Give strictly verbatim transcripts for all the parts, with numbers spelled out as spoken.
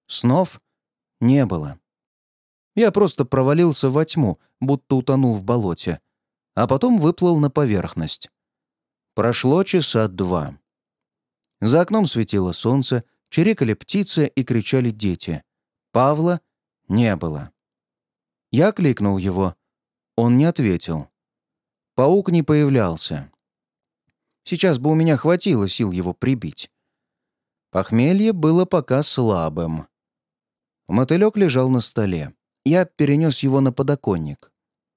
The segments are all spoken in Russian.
Снов не было. Я просто провалился во тьму, будто утонул в болоте, а потом выплыл на поверхность. Прошло часа два. За окном светило солнце, чирикали птицы и кричали дети. Павла не было. Я кликнул его. Он не ответил. Паук не появлялся. Сейчас бы у меня хватило сил его прибить. Похмелье было пока слабым. Мотылек лежал на столе. Я перенес его на подоконник.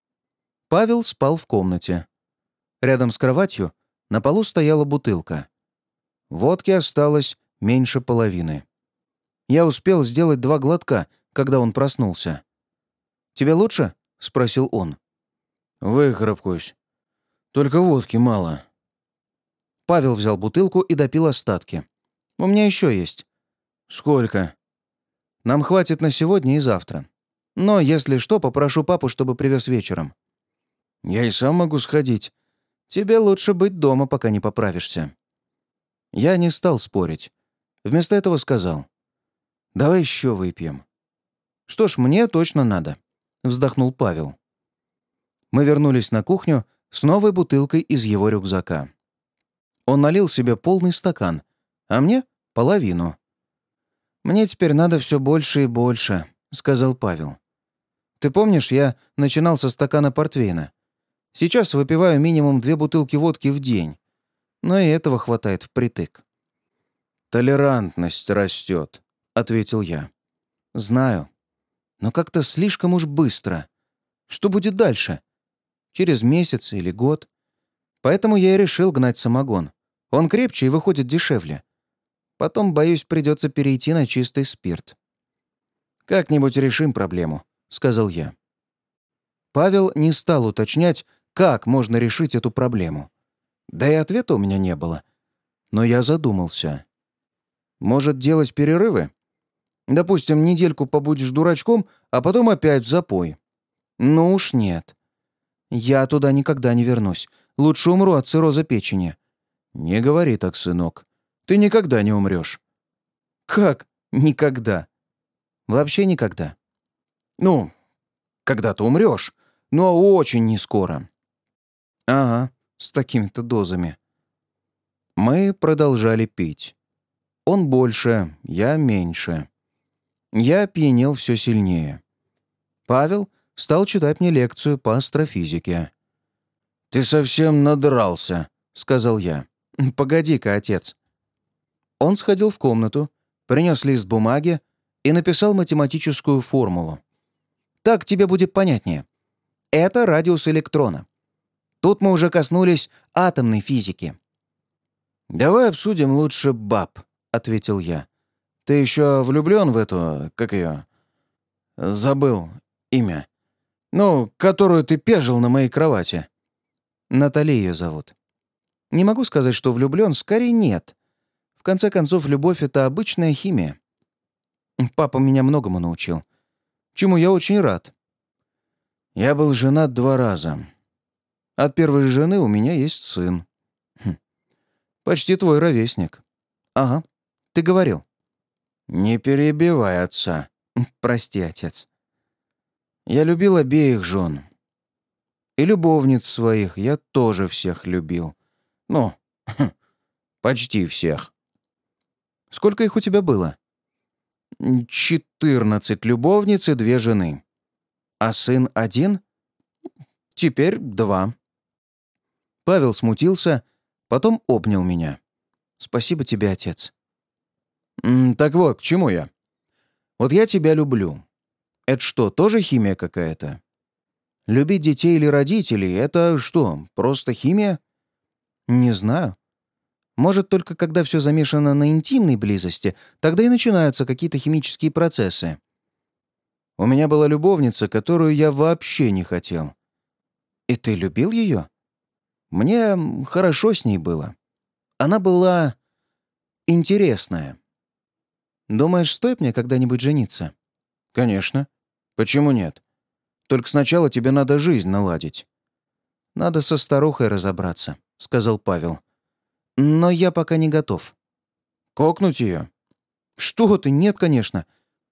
Павел спал в комнате. Рядом с кроватью на полу стояла бутылка. Водки осталось меньше половины. Я успел сделать два глотка, когда он проснулся. «Тебе лучше?» — спросил он. «Выкарабкаюсь. Только водки мало». Павел взял бутылку и допил остатки. «У меня еще есть». «Сколько?» «Нам хватит на сегодня и завтра. Но, если что, попрошу папу, чтобы привез вечером». «Я и сам могу сходить. Тебе лучше быть дома, пока не поправишься». Я не стал спорить. Вместо этого сказал: «Давай еще выпьем». «Что ж, мне точно надо», — вздохнул Павел. Мы вернулись на кухню с новой бутылкой из его рюкзака. Он налил себе полный стакан, а мне — половину. «Мне теперь надо все больше и больше», — сказал Павел. «Ты помнишь, я начинал со стакана портвейна? Сейчас выпиваю минимум две бутылки водки в день, но и этого хватает впритык». «Толерантность растет», — ответил я. «Знаю, но как-то слишком уж быстро. Что будет дальше? Через месяц или год? Поэтому я и решил гнать самогон. Он крепче и выходит дешевле. Потом, боюсь, придется перейти на чистый спирт». «Как-нибудь решим проблему», — сказал я. Павел не стал уточнять, как можно решить эту проблему. Да и ответа у меня не было. Но я задумался. Может, делать перерывы? Допустим, недельку побудешь дурачком, а потом опять в запой. Ну уж нет. Я туда никогда не вернусь. Лучше умру от цирроза печени. Не говори так, сынок. Ты никогда не умрешь. Как никогда? Вообще никогда. Ну, когда ты умрешь, но очень не скоро. Ага, с такими-то дозами. Мы продолжали пить. Он больше, я меньше. Я пьянел все сильнее. Павел стал читать мне лекцию по астрофизике. «Ты совсем надрался», — сказал я. «Погоди-ка, отец». Он сходил в комнату, принес лист бумаги и написал математическую формулу. «Так тебе будет понятнее. Это радиус электрона. Тут мы уже коснулись атомной физики». «Давай обсудим лучше баб», — ответил я. «Ты еще влюблен в эту... как ее? Забыл имя. Ну, которую ты пежил на моей кровати». Натали ее зовут. Не могу сказать, что влюблен, скорее нет. В конце концов, любовь — это обычная химия. Папа меня многому научил, чему я очень рад. Я был женат два раза. От первой жены у меня есть сын. Хм. Почти твой ровесник. Ага, ты говорил. Не перебивай отца. Прости, отец. Я любил обеих жен. И любовниц своих я тоже всех любил. Ну, почти всех. Сколько их у тебя было? Четырнадцать любовниц и две жены. А сын один? Теперь два. Павел смутился, потом обнял меня. Спасибо тебе, отец. М, так вот, к чему я? Вот я тебя люблю. Это что, тоже химия какая-то? Любить детей или родителей — это что, просто химия? Не знаю. Может, только когда все замешано на интимной близости, тогда и начинаются какие-то химические процессы. У меня была любовница, которую я вообще не хотел. И ты любил ее? Мне хорошо с ней было. Она была интересная. Думаешь, стоит мне когда-нибудь жениться? Конечно. Почему нет? Только сначала тебе надо жизнь наладить. Надо со старухой разобраться, сказал Павел. Но я пока не готов. Кокнуть ее? Что ты, нет, конечно.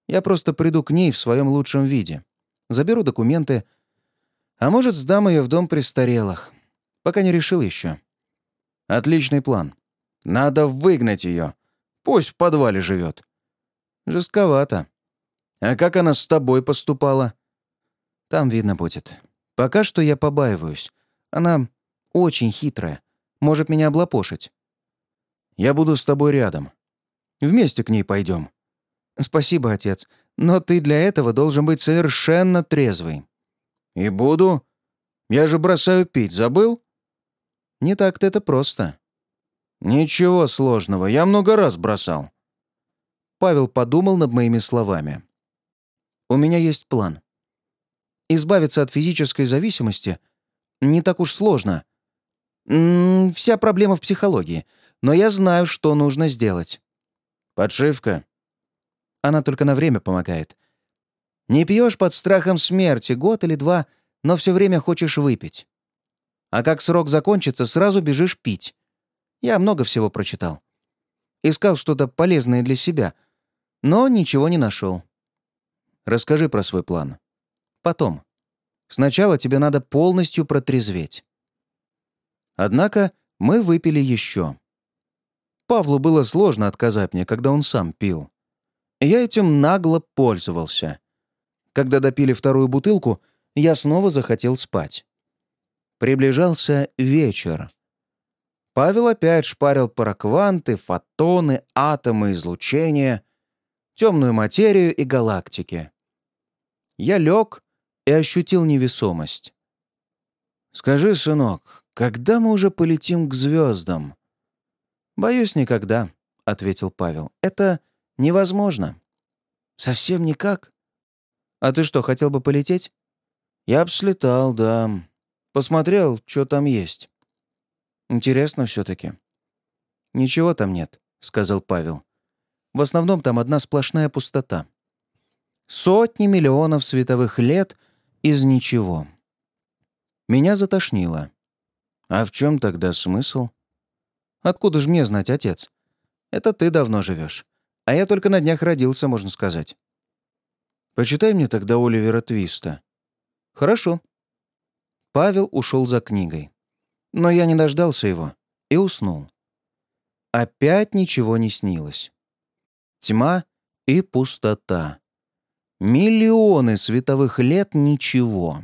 Я просто приду к ней в своем лучшем виде. Заберу документы. А может, сдам ее в дом престарелых. Пока не решил еще. Отличный план. Надо выгнать ее. Пусть в подвале живет. Жестковато. А как она с тобой поступала? Там видно будет. Пока что я побаиваюсь. Она очень хитрая. Может меня облапошить. Я буду с тобой рядом. Вместе к ней пойдем. Спасибо, отец. Но ты для этого должен быть совершенно трезвый. И буду. Я же бросаю пить, забыл? Не так-то это просто. Ничего сложного, я много раз бросал. Павел подумал над моими словами. У меня есть план. Избавиться от физической зависимости не так уж сложно. М-м, вся проблема в психологии. Но я знаю, что нужно сделать. Подшивка. Она только на время помогает. Не пьешь под страхом смерти год или два, но все время хочешь выпить. А как срок закончится, сразу бежишь пить. Я много всего прочитал. Искал что-то полезное для себя, но ничего не нашел. Расскажи про свой план. Потом. Сначала тебе надо полностью протрезветь. Однако мы выпили еще. Павлу было сложно отказать мне, когда он сам пил. Я этим нагло пользовался. Когда допили вторую бутылку, я снова захотел спать. Приближался вечер. Павел опять шпарил паракванты, фотоны, атомы, излучения, темную материю и галактики. Я лег и ощутил невесомость. «Скажи, сынок, когда мы уже полетим к звездам?» «Боюсь, никогда», — ответил Павел. «Это невозможно». «Совсем никак?» «А ты что, хотел бы полететь?» «Я б слетал, да. Посмотрел, что там есть». «Интересно все-таки». «Ничего там нет», — сказал Павел. «В основном там одна сплошная пустота. Сотни миллионов световых лет из ничего». Меня затошнило. «А в чем тогда смысл?» «Откуда же мне знать, отец? Это ты давно живешь, а я только на днях родился, можно сказать». «Почитай мне тогда Оливера Твиста». «Хорошо». Павел ушел за книгой. Но я не дождался его и уснул. Опять ничего не снилось. Тьма и пустота. Миллионы световых лет — ничего.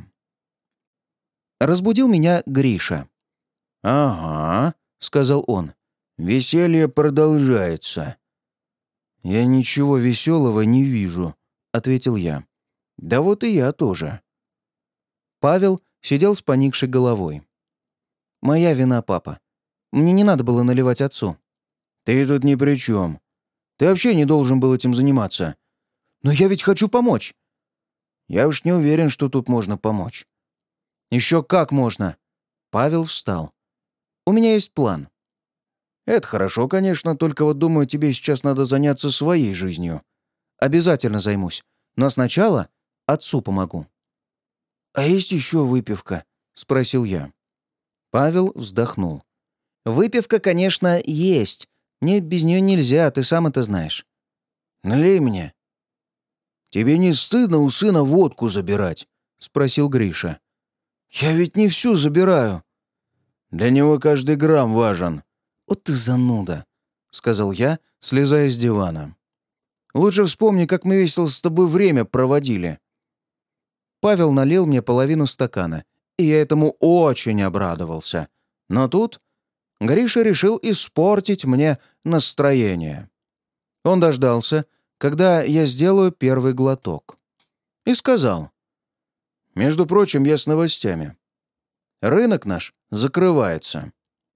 Разбудил меня Гриша. «Ага», — сказал он, — «веселье продолжается». «Я ничего веселого не вижу», — ответил я. «Да вот и я тоже». Павел сидел с поникшей головой. «Моя вина, папа. Мне не надо было наливать отцу». «Ты тут ни при чем. Ты вообще не должен был этим заниматься. Но я ведь хочу помочь». «Я уж не уверен, что тут можно помочь». «Еще как можно». Павел встал. «У меня есть план». «Это хорошо, конечно, только вот думаю, тебе сейчас надо заняться своей жизнью». «Обязательно займусь. Но сначала отцу помогу». «А есть еще выпивка?» — спросил я. Павел вздохнул. «Выпивка, конечно, есть. Мне без нее нельзя, ты сам это знаешь». «Налей мне». «Тебе не стыдно у сына водку забирать?» — спросил Гриша. «Я ведь не всю забираю». «Для него каждый грамм важен». «Вот ты зануда», — сказал я, слезая с дивана. «Лучше вспомни, как мы весело с тобой время проводили». Павел налил мне половину стакана, и я этому очень обрадовался. Но тут Гриша решил испортить мне настроение. Он дождался, когда я сделаю первый глоток, и сказал: «Между прочим, я с новостями. Рынок наш закрывается».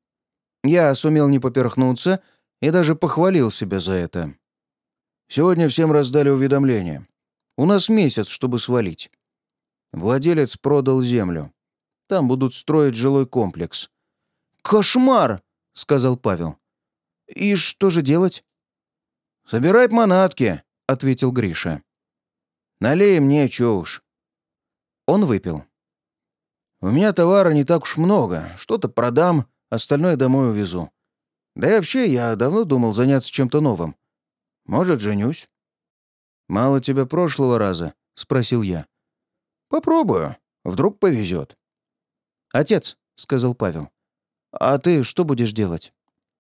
Я сумел не поперхнуться и даже похвалил себя за это. «Сегодня всем раздали уведомление. У нас месяц, чтобы свалить. Владелец продал землю. Там будут строить жилой комплекс». «Кошмар!» — сказал Павел. «И что же делать?» «Собирай манатки», — ответил Гриша. «Налей мне, чё уж». Он выпил. «У меня товара не так уж много. Что-то продам, остальное домой увезу. Да и вообще, я давно думал заняться чем-то новым. Может, женюсь». «Мало тебе прошлого раза?» — спросил я. «Попробую. Вдруг повезет». «Отец», — сказал Павел, — «а ты что будешь делать?»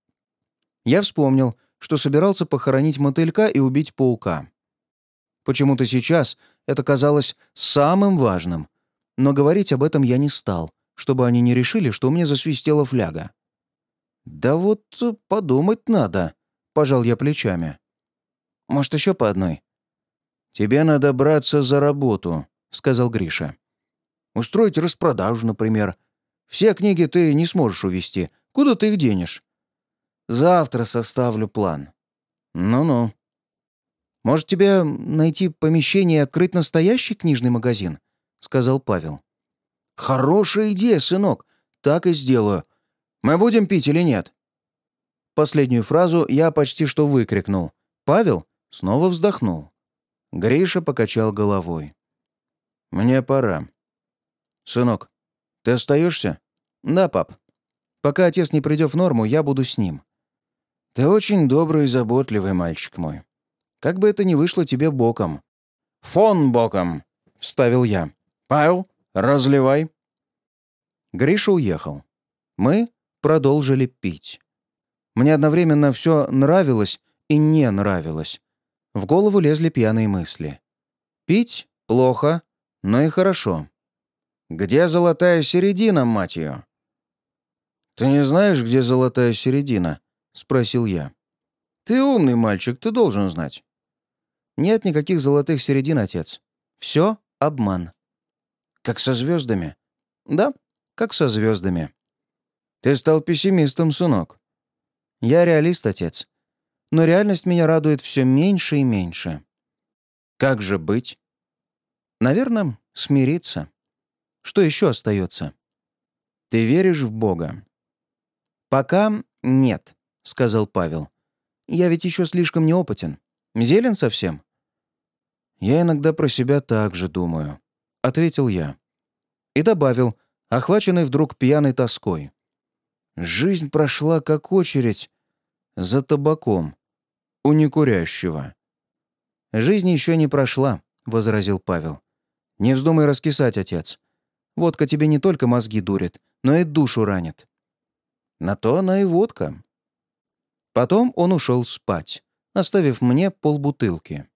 Я вспомнил, что собирался похоронить мотылька и убить паука. Почему-то сейчас это казалось самым важным, но говорить об этом я не стал, чтобы они не решили, что у меня засвистела фляга. «Да вот подумать надо», — пожал я плечами. «Может, еще по одной?» «Тебе надо браться за работу», — сказал Гриша. «Устроить распродажу, например. Все книги ты не сможешь увезти. Куда ты их денешь?» «Завтра составлю план». «Ну-ну». «Может, тебе найти помещение и открыть настоящий книжный магазин?» — сказал Павел. «Хорошая идея, сынок. Так и сделаю. Мы будем пить или нет?» Последнюю фразу я почти что выкрикнул. Павел снова вздохнул. Гриша покачал головой. «Мне пора». «Сынок, ты остаешься?» «Да, пап. Пока отец не придет в норму, я буду с ним». «Ты очень добрый и заботливый мальчик мой. Как бы это ни вышло тебе боком». «Фон боком», — вставил я. «Павел, разливай». Гриша уехал. Мы продолжили пить. Мне одновременно все нравилось и не нравилось. В голову лезли пьяные мысли. Пить — плохо, но и хорошо. Где золотая середина, мать ее? «Ты не знаешь, где золотая середина?» — спросил я. «Ты умный мальчик, ты должен знать». «Нет никаких золотых середин, отец. Все обман». «Как со звездами?» «Да, как со звездами». «Ты стал пессимистом, сынок». «Я реалист, отец. Но реальность меня радует все меньше и меньше». «Как же быть?» «Наверное, смириться. Что еще остается?» «Ты веришь в Бога?» «Пока нет», — сказал Павел. «Я ведь еще слишком неопытен. Зелен совсем». «Я иногда про себя так же думаю», — ответил я. И добавил, охваченный вдруг пьяной тоской. «Жизнь прошла как очередь за табаком у некурящего». «Жизнь еще не прошла», — возразил Павел. «Не вздумай раскисать, отец. Водка тебе не только мозги дурит, но и душу ранит». На то она и водка. Потом он ушел спать, оставив мне полбутылки.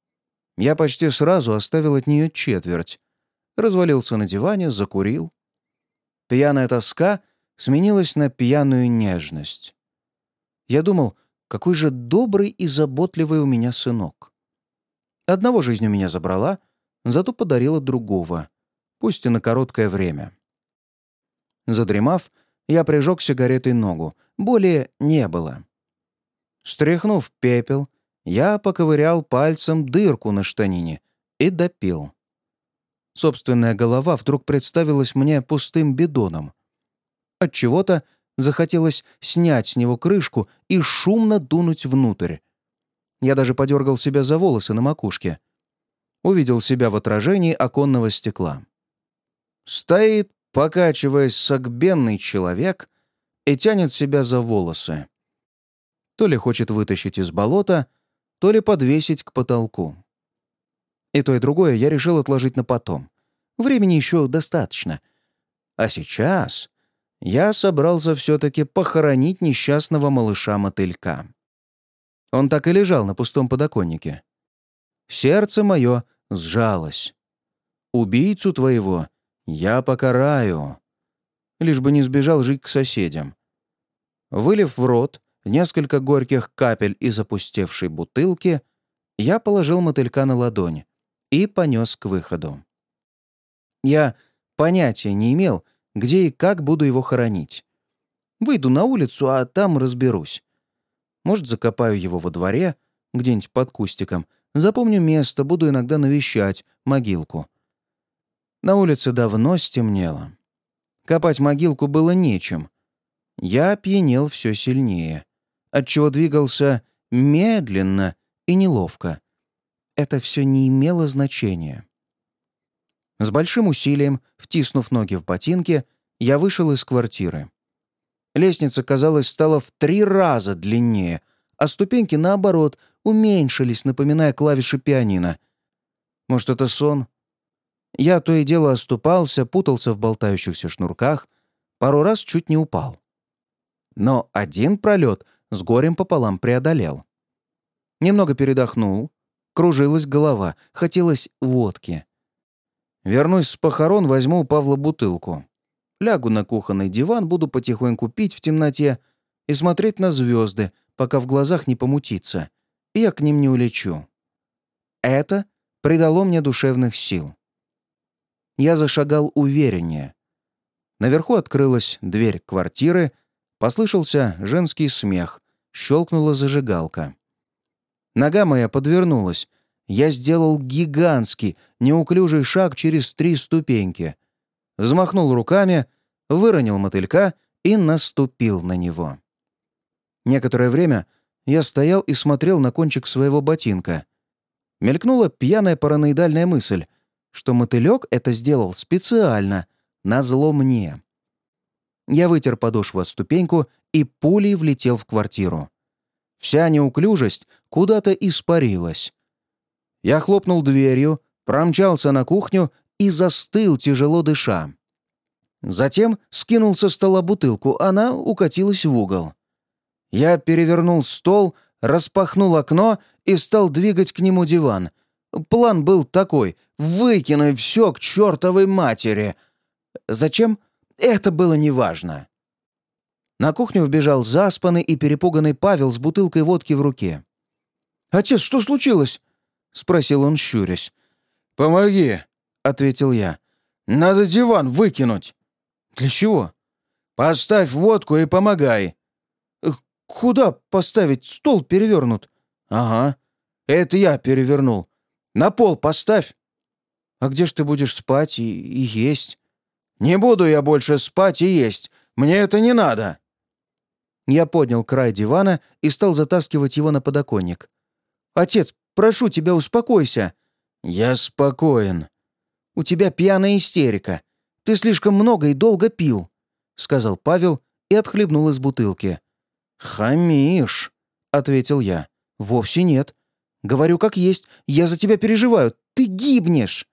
Я почти сразу оставил от нее четверть. Развалился на диване, закурил. Пьяная тоска сменилась на пьяную нежность. Я думал, какой же добрый и заботливый у меня сынок. Одного жизнь у меня забрала, зато подарила другого, пусть и на короткое время. Задремав, я прижег сигаретой ногу. Боли не было. Стряхнув пепел, я поковырял пальцем дырку на штанине и допил. Собственная голова вдруг представилась мне пустым бидоном. Отчего-то захотелось снять с него крышку и шумно дунуть внутрь. Я даже подергал себя за волосы на макушке. Увидел себя в отражении оконного стекла. Стоит, покачиваясь, согбенный человек и тянет себя за волосы. То ли хочет вытащить из болота, то ли подвесить к потолку. И то, и другое я решил отложить на потом. Времени еще достаточно. А сейчас я собрался все-таки похоронить несчастного малыша-мотылька. Он так и лежал на пустом подоконнике. Сердце мое сжалось. Убийцу твоего я покараю. Лишь бы не сбежал жить к соседям. Вылив в рот несколько горьких капель из опустевшей бутылки, я положил мотылька на ладонь и понес к выходу. Я понятия не имел, где и как буду его хоронить. Выйду на улицу, а там разберусь. Может, закопаю его во дворе, где-нибудь под кустиком. Запомню место, буду иногда навещать могилку. На улице давно стемнело. Копать могилку было нечем. Я опьянел все сильнее, отчего двигался медленно и неловко. Это все не имело значения. С большим усилием, втиснув ноги в ботинки, я вышел из квартиры. Лестница, казалось, стала в три раза длиннее, а ступеньки, наоборот, уменьшились, напоминая клавиши пианино. Может, это сон? Я то и дело оступался, путался в болтающихся шнурках, пару раз чуть не упал. Но один пролет с горем пополам преодолел. Немного передохнул, кружилась голова, хотелось водки. Вернусь с похорон, возьму у Павла бутылку. Лягу на кухонный диван, буду потихоньку пить в темноте и смотреть на звезды, пока в глазах не помутится, и я к ним не улечу. Это придало мне душевных сил. Я зашагал увереннее. Наверху открылась дверь квартиры, послышался женский смех, щелкнула зажигалка. Нога моя подвернулась. Я сделал гигантский, неуклюжий шаг через три ступеньки. Взмахнул руками, выронил мотылька и наступил на него. Некоторое время я стоял и смотрел на кончик своего ботинка. Мелькнула пьяная параноидальная мысль, что мотылек это сделал специально, назло мне. Я вытер подошву о ступеньку и пулей влетел в квартиру. Вся неуклюжесть куда-то испарилась. Я хлопнул дверью, промчался на кухню и застыл, тяжело дыша. Затем скинул со стола бутылку, она укатилась в угол. Я перевернул стол, распахнул окно и стал двигать к нему диван. План был такой — выкинуть все к чертовой матери. Зачем? Это было неважно. На кухню вбежал заспанный и перепуганный Павел с бутылкой водки в руке. «Отец, что случилось?» — спросил он, щурясь. «Помоги», — ответил я. «Надо диван выкинуть». «Для чего?» «Поставь водку и помогай». «Куда поставить? Стол перевернут». «Ага, это я перевернул. На пол поставь». «А где ж ты будешь спать и, и есть?» «Не буду я больше спать и есть. Мне это не надо». Я поднял край дивана и стал затаскивать его на подоконник. «Отец, прошу тебя, успокойся». «Я спокоен». «У тебя пьяная истерика. Ты слишком много и долго пил», — сказал Павел и отхлебнул из бутылки. «Хамишь», — ответил я. «Вовсе нет. Говорю как есть. Я за тебя переживаю. Ты гибнешь».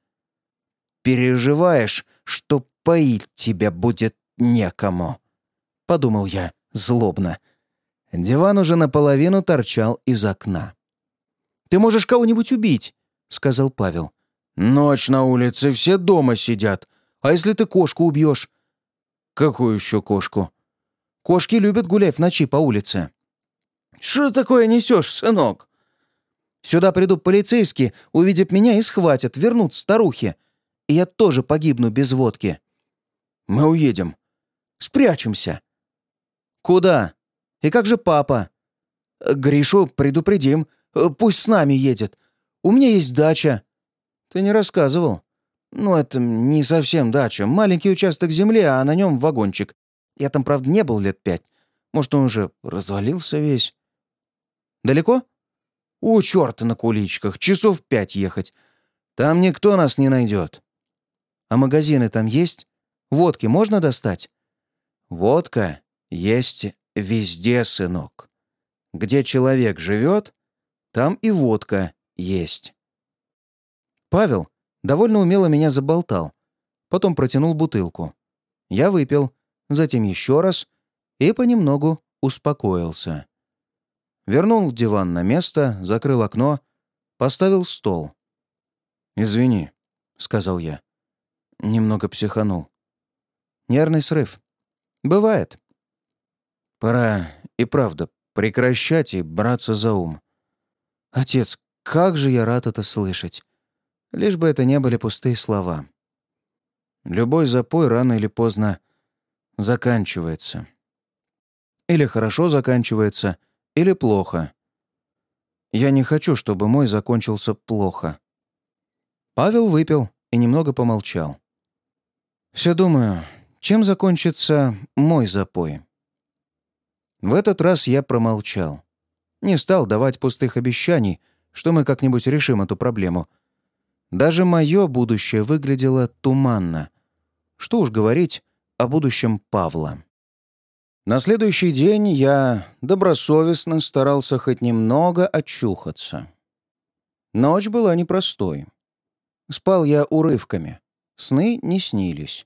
«Переживаешь, что поить тебя будет некому», — подумал я злобно. Диван уже наполовину торчал из окна. «Ты можешь кого-нибудь убить», — сказал Павел. «Ночь на улице, все дома сидят. А если ты кошку убьешь?» «Какую еще кошку?» «Кошки любят гулять в ночи по улице». «Что такое несешь, сынок?» «Сюда придут полицейские, увидят меня и схватят, вернут старухи. И я тоже погибну без водки». «Мы уедем». «Спрячемся». «Куда? И как же папа?» «Гришу предупредим. Пусть с нами едет. У меня есть дача». «Ты не рассказывал». «Ну, это не совсем дача. Маленький участок земли, а на нем вагончик. Я там, правда, не был лет пять. Может, он уже развалился весь». «Далеко?» «У черта на куличках. Часов пять ехать. Там никто нас не найдет». «А магазины там есть? Водки можно достать?» «Водка есть везде, сынок. Где человек живет, там и водка есть». Павел довольно умело меня заболтал. Потом протянул бутылку. Я выпил, затем еще раз и понемногу успокоился. Вернул диван на место, закрыл окно, поставил стол. «Извини», — сказал я. Немного психанул. Нервный срыв. Бывает. Пора и правда прекращать и браться за ум. Отец, как же я рад это слышать. Лишь бы это не были пустые слова. Любой запой рано или поздно заканчивается. Или хорошо заканчивается, или плохо. Я не хочу, чтобы мой закончился плохо. Павел выпил и немного помолчал. Все думаю, чем закончится мой запой. В этот раз я промолчал. Не стал давать пустых обещаний, что мы как-нибудь решим эту проблему. Даже мое будущее выглядело туманно. Что уж говорить о будущем Павла. На следующий день я добросовестно старался хоть немного очухаться. Ночь была непростой. Спал я урывками. Сны не снились.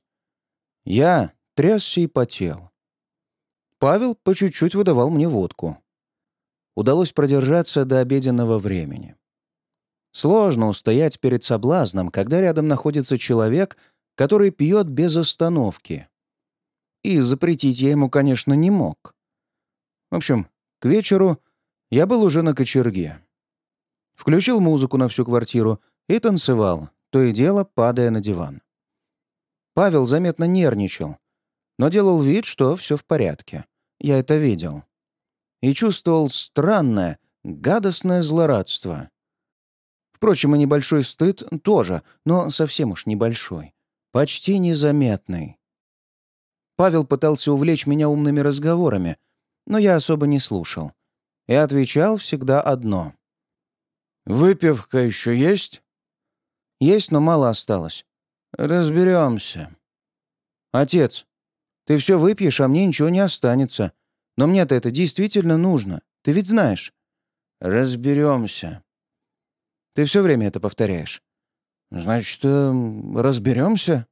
Я трясся и потел. Павел по чуть-чуть выдавал мне водку. Удалось продержаться до обеденного времени. Сложно устоять перед соблазном, когда рядом находится человек, который пьет без остановки. И запретить я ему, конечно, не мог. В общем, к вечеру я был уже на кочерге. Включил музыку на всю квартиру и танцевал, то и дело падая на диван. Павел заметно нервничал, но делал вид, что все в порядке. Я это видел. И чувствовал странное, гадостное злорадство. Впрочем, и небольшой стыд тоже, но совсем уж небольшой. Почти незаметный. Павел пытался увлечь меня умными разговорами, но я особо не слушал. И отвечал всегда одно. «Выпивка еще есть?» «Есть, но мало осталось». «Разберемся». «Отец, ты все выпьешь, а мне ничего не останется. Но мне-то это действительно нужно. Ты ведь знаешь». «Разберемся». «Ты все время это повторяешь». «Значит, э, разберемся?»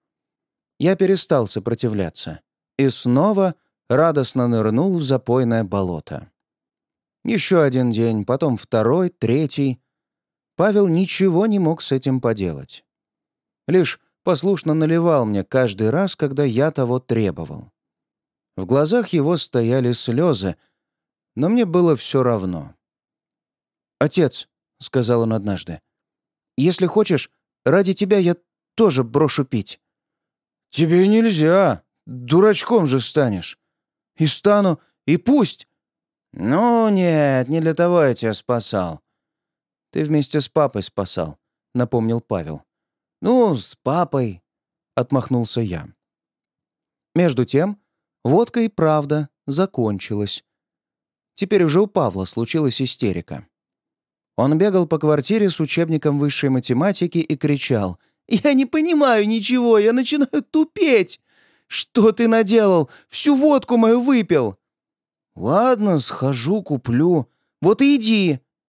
Я перестал сопротивляться и снова радостно нырнул в запойное болото. Еще один день, потом второй, третий. Павел ничего не мог с этим поделать. Лишь послушно наливал мне каждый раз, когда я того требовал. В глазах его стояли слезы, но мне было все равно. «Отец», — сказал он однажды, — «если хочешь, ради тебя я тоже брошу пить». «Тебе нельзя, дурачком же станешь». «И стану, и пусть». «Ну нет, не для того я тебя спасал». «Ты вместе с папой спасал», — напомнил Павел. «Ну, с папой», — отмахнулся я. Между тем, водка и правда закончилась. Теперь уже у Павла случилась истерика. Он бегал по квартире с учебником высшей математики и кричал: «Я не понимаю ничего, я начинаю тупеть! Что ты наделал? Всю водку мою выпил!» «Ладно, схожу, куплю. Вот и иди!»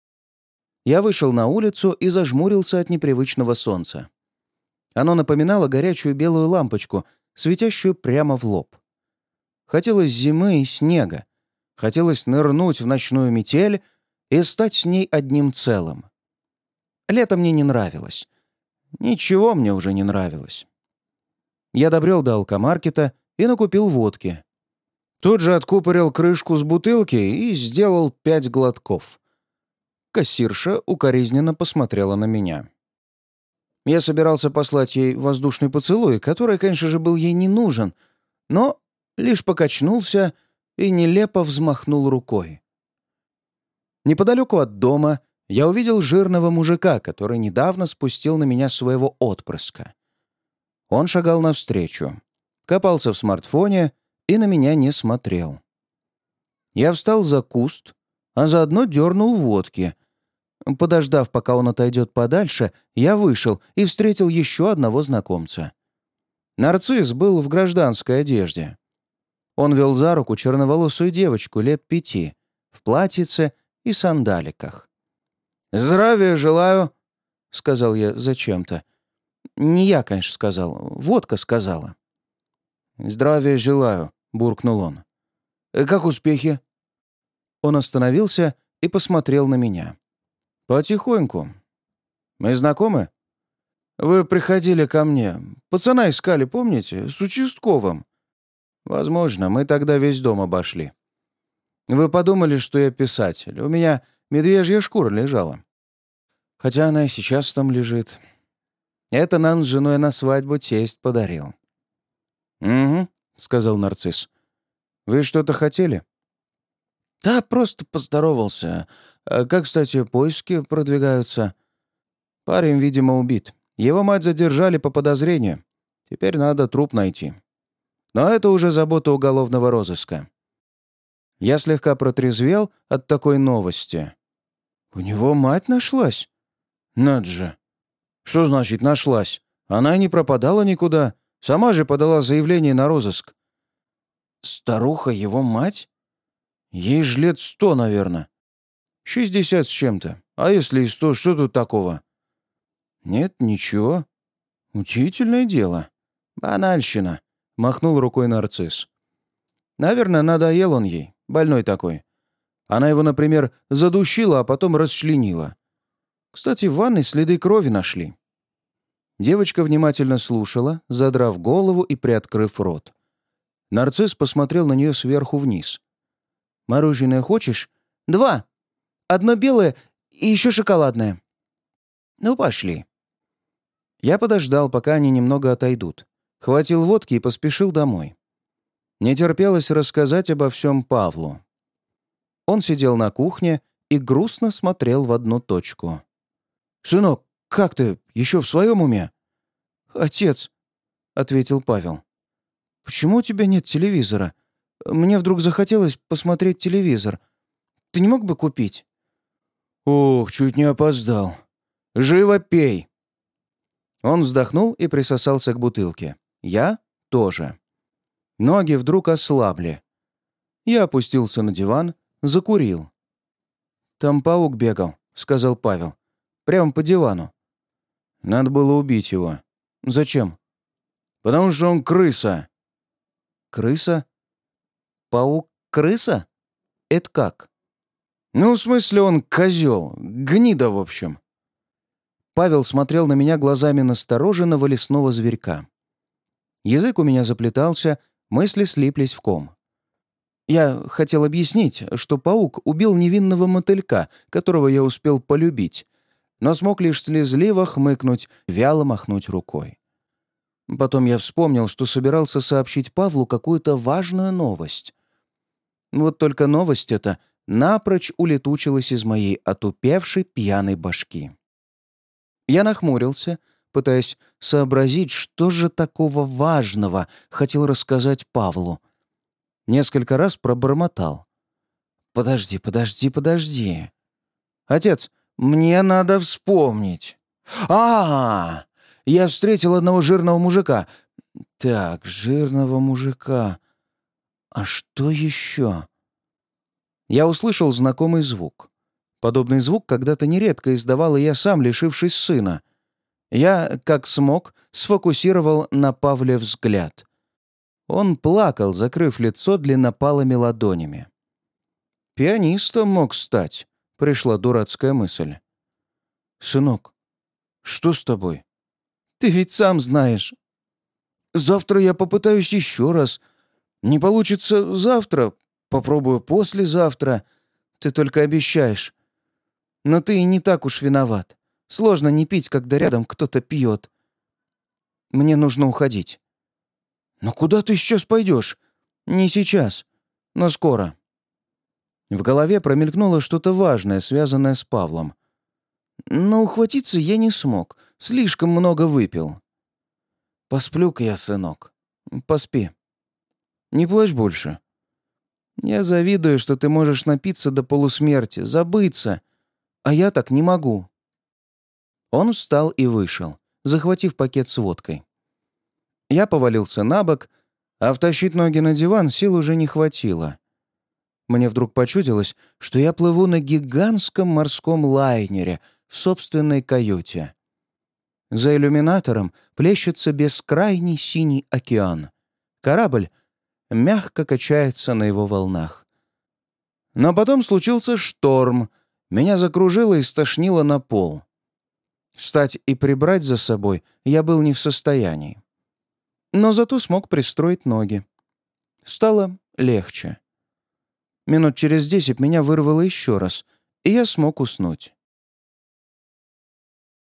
Я вышел на улицу и зажмурился от непривычного солнца. Оно напоминало горячую белую лампочку, светящую прямо в лоб. Хотелось зимы и снега. Хотелось нырнуть в ночную метель и стать с ней одним целым. Лето мне не нравилось. Ничего мне уже не нравилось. Я добрел до алкомаркета и накупил водки. Тут же откупорил крышку с бутылки и сделал пять глотков. Кассирша укоризненно посмотрела на меня. Я собирался послать ей воздушный поцелуй, который, конечно же, был ей не нужен, но лишь покачнулся и нелепо взмахнул рукой. Неподалеку от дома я увидел жирного мужика, который недавно спустил на меня своего отпрыска. Он шагал навстречу, копался в смартфоне и на меня не смотрел. Я встал за куст, а заодно дернул водки. Подождав, пока он отойдет подальше, я вышел и встретил еще одного знакомца. Нарцисс был в гражданской одежде. Он вел за руку черноволосую девочку лет пяти, в платьице и сандаликах. «Здравия желаю», — сказал я зачем-то. Не я, конечно, сказал, водка сказала. «Здравия желаю», — буркнул он. «Как успехи?» Он остановился и посмотрел на меня. «Потихоньку. Мы знакомы?» «Вы приходили ко мне. Пацана искали, помните? С участковым». «Возможно, мы тогда весь дом обошли. Вы подумали, что я писатель. У меня медвежья шкура лежала. Хотя она и сейчас там лежит. Это нам с женой на свадьбу тесть подарил». «Угу», — сказал нарцисс. «Вы что-то хотели?» «Да, просто поздоровался. Как, кстати, поиски продвигаются?» «Парень, видимо, убит. Его мать задержали по подозрению. Теперь надо труп найти. Но это уже забота уголовного розыска». Я слегка протрезвел от такой новости. «У него мать нашлась? Надо же! Что значит «нашлась»? Она и не пропадала никуда. Сама же подала заявление на розыск». Старуха его мать? Ей ж лет сто, наверное. Шестьдесят с чем-то. А если и сто, что тут такого? Нет, ничего. Удивительное дело. Банальщина. Махнул рукой нарцисс. Наверное, надоел он ей. Больной такой. Она его, например, задушила, а потом расчленила. Кстати, в ванной следы крови нашли. Девочка внимательно слушала, задрав голову и приоткрыв рот. Нарцисс посмотрел на нее сверху вниз. «Мороженое хочешь?» «Два. Одно белое и еще шоколадное». «Ну, пошли». Я подождал, пока они немного отойдут. Хватил водки и поспешил домой. Не терпелось рассказать обо всем Павлу. Он сидел на кухне и грустно смотрел в одну точку. «Сынок, как ты? Еще в своем уме?» «Отец», — ответил Павел. «Почему у тебя нет телевизора? Мне вдруг захотелось посмотреть телевизор. Ты не мог бы купить?» «Ох, чуть не опоздал. Живо пей!» Он вздохнул и присосался к бутылке. Я тоже. Ноги вдруг ослабли. Я опустился на диван, закурил. «Там паук бегал», — сказал Павел. «Прямо по дивану». «Надо было убить его». «Зачем?» «Потому что он крыса». «Крыса? Паук-крыса? Это как?» «Ну, в смысле, он козел, гнида, в общем». Павел смотрел на меня глазами настороженного лесного зверька. Язык у меня заплетался, мысли слиплись в ком. Я хотел объяснить, что паук убил невинного мотылька, которого я успел полюбить, но смог лишь слезливо хмыкнуть, вяло махнуть рукой. Потом я вспомнил, что собирался сообщить Павлу какую-то важную новость. Вот только новость эта напрочь улетучилась из моей отупевшей пьяной башки. Я нахмурился, пытаясь сообразить, что же такого важного хотел рассказать Павлу. Несколько раз пробормотал. «Подожди, подожди, подожди. Отец, мне надо вспомнить. а, -а, -а Я встретил одного жирного мужика. Так, жирного мужика. А что еще?» Я услышал знакомый звук. Подобный звук когда-то нередко издавал и я сам, лишившись сына. Я, как смог, сфокусировал на Павле взгляд. Он плакал, закрыв лицо длиннопалыми ладонями. «Пианистом мог стать», — пришла дурацкая мысль. «Сынок, что с тобой? Ты ведь сам знаешь. Завтра я попытаюсь еще раз. Не получится завтра, попробую послезавтра. Ты только обещаешь. Но ты и не так уж виноват. Сложно не пить, когда рядом кто-то пьет. Мне нужно уходить». «Но куда ты сейчас пойдешь?» «Не сейчас, но скоро». В голове промелькнуло что-то важное, связанное с Павлом. Но ухватиться я не смог, слишком много выпил. «Посплю-ка я, сынок. Поспи. Не плачь больше. Я завидую, что ты можешь напиться до полусмерти, забыться, а я так не могу». Он встал и вышел, захватив пакет с водкой. Я повалился на бок, а втащить ноги на диван сил уже не хватило. Мне вдруг почудилось, что я плыву на гигантском морском лайнере в собственной каюте. За иллюминатором плещется бескрайний синий океан. Корабль мягко качается на его волнах. Но потом случился шторм. Меня закружило и стошнило на пол. Встать и прибрать за собой я был не в состоянии. Но зато смог пристроить ноги. Стало легче. Минут через десять меня вырвало еще раз, и я смог уснуть.